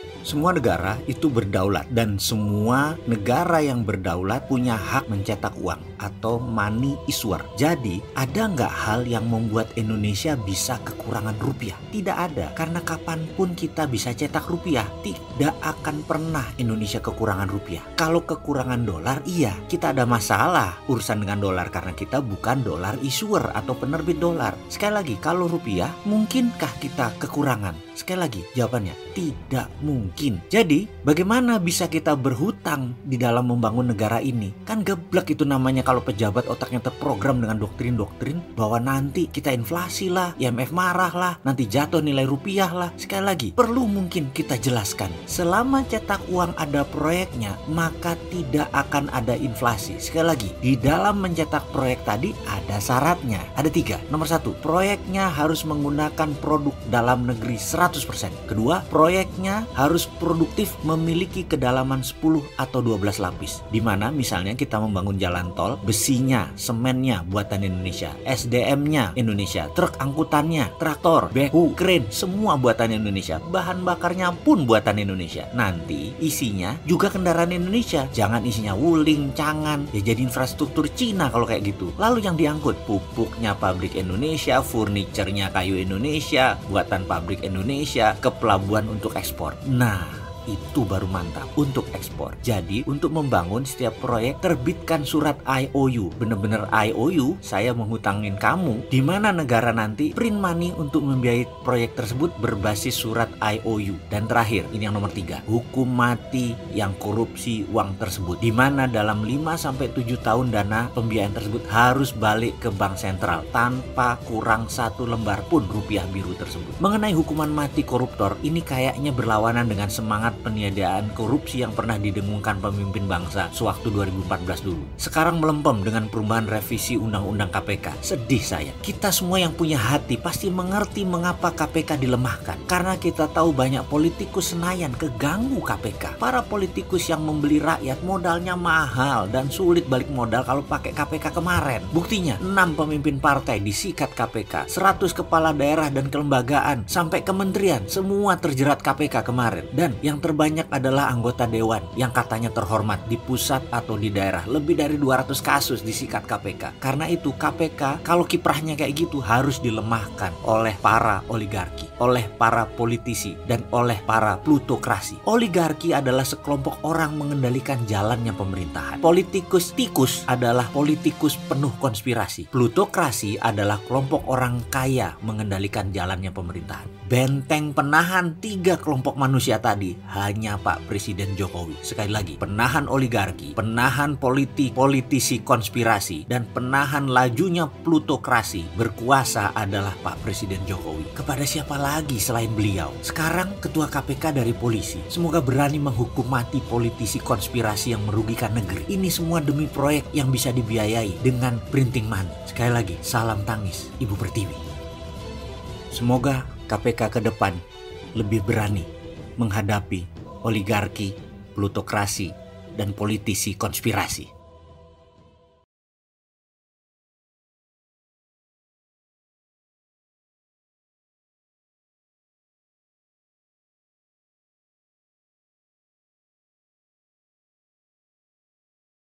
Semua negara itu berdaulat dan semua negara yang berdaulat punya hak mencetak uang atau money issuer. Jadi ada nggak hal yang membuat Indonesia bisa kekurangan rupiah? Tidak ada, karena kapanpun kita bisa cetak rupiah. Tidak akan pernah Indonesia kekurangan rupiah. Kalau kekurangan dolar, iya kita ada masalah urusan dengan dolar karena kita bukan dolar issuer atau penerbit dolar. Sekali lagi, kalau rupiah mungkinkah kita kekurangan? Sekali lagi jawabannya tidak mungkin. Jadi bagaimana bisa kita berhutang di dalam membangun negara ini? Kan geblek itu namanya kalau pejabat otaknya terprogram dengan doktrin-doktrin bahwa nanti kita inflasi lah, IMF marah lah, nanti jatuh nilai rupiah lah. Sekali lagi, perlu mungkin kita jelaskan. Selama cetak uang ada proyeknya, maka tidak akan ada inflasi. Sekali lagi, di dalam mencetak proyek tadi ada syaratnya. Ada 3. Nomor 1, proyeknya harus menggunakan produk dalam negeri 100%. Kedua, proyeknya harus produktif, memiliki kedalaman 10 atau 12 lapis. Dimana misalnya kita membangun jalan tol, besinya, semennya buatan Indonesia, SDM-nya Indonesia, truk angkutannya, traktor, backhoe, crane, semua buatan Indonesia, bahan bakarnya pun buatan Indonesia. Nanti isinya juga kendaraan Indonesia, jangan isinya wuling, cangan, ya jadi infrastruktur Cina kalau kayak gitu. Lalu yang diangkut pupuknya pabrik Indonesia, furniturnya kayu Indonesia, buatan pabrik Indonesia, ke pelabuhan untuk ekspor. Nah, itu baru mantap untuk ekspor. Jadi untuk membangun setiap proyek terbitkan surat IOU. Bener-bener IOU, saya menghutangin kamu, di mana negara nanti print money untuk membiayai proyek tersebut berbasis surat IOU. Dan terakhir, ini yang nomor 3, hukum mati yang korupsi uang tersebut, di mana dalam 5-7 tahun dana pembiayaan tersebut harus balik ke bank sentral tanpa kurang 1 lembar pun rupiah biru tersebut. Mengenai hukuman mati koruptor, ini kayaknya berlawanan dengan semangat peniadaan korupsi yang pernah didengungkan pemimpin bangsa sewaktu 2014 dulu. Sekarang melempem dengan perubahan revisi Undang-Undang KPK. Sedih saya. Kita semua yang punya hati pasti mengerti mengapa KPK dilemahkan. Karena kita tahu banyak politikus Senayan keganggu KPK. Para politikus yang membeli rakyat modalnya mahal dan sulit balik modal kalau pakai KPK kemarin. Buktinya 6 pemimpin partai disikat KPK, 100 kepala daerah dan kelembagaan sampai kementerian semua terjerat KPK kemarin. Dan yang terbanyak adalah anggota dewan yang katanya terhormat di pusat atau di daerah. Lebih dari 200 kasus disikat KPK. Karena itu KPK kalau kiprahnya kayak gitu harus dilemahkan oleh para oligarki, oleh para politisi, dan oleh para plutokrasi. Oligarki adalah sekelompok orang mengendalikan jalannya pemerintahan. Politikus tikus adalah politikus penuh konspirasi. Plutokrasi adalah kelompok orang kaya mengendalikan jalannya pemerintahan. Benteng penahan 3 kelompok manusia tadi hanya Pak Presiden Jokowi. Sekali lagi, penahan oligarki, penahan politisi konspirasi, dan penahan lajunya plutokrasi berkuasa adalah Pak Presiden Jokowi. Kepada siapa lagi selain beliau? Sekarang ketua KPK dari polisi. Semoga berani menghukum mati politisi konspirasi yang merugikan negeri. Ini semua demi proyek yang bisa dibiayai dengan printing money. Sekali lagi, salam tangis Ibu Pertiwi. Semoga KPK ke depan lebih berani menghadapi oligarki, plutokrasi, dan politisi konspirasi.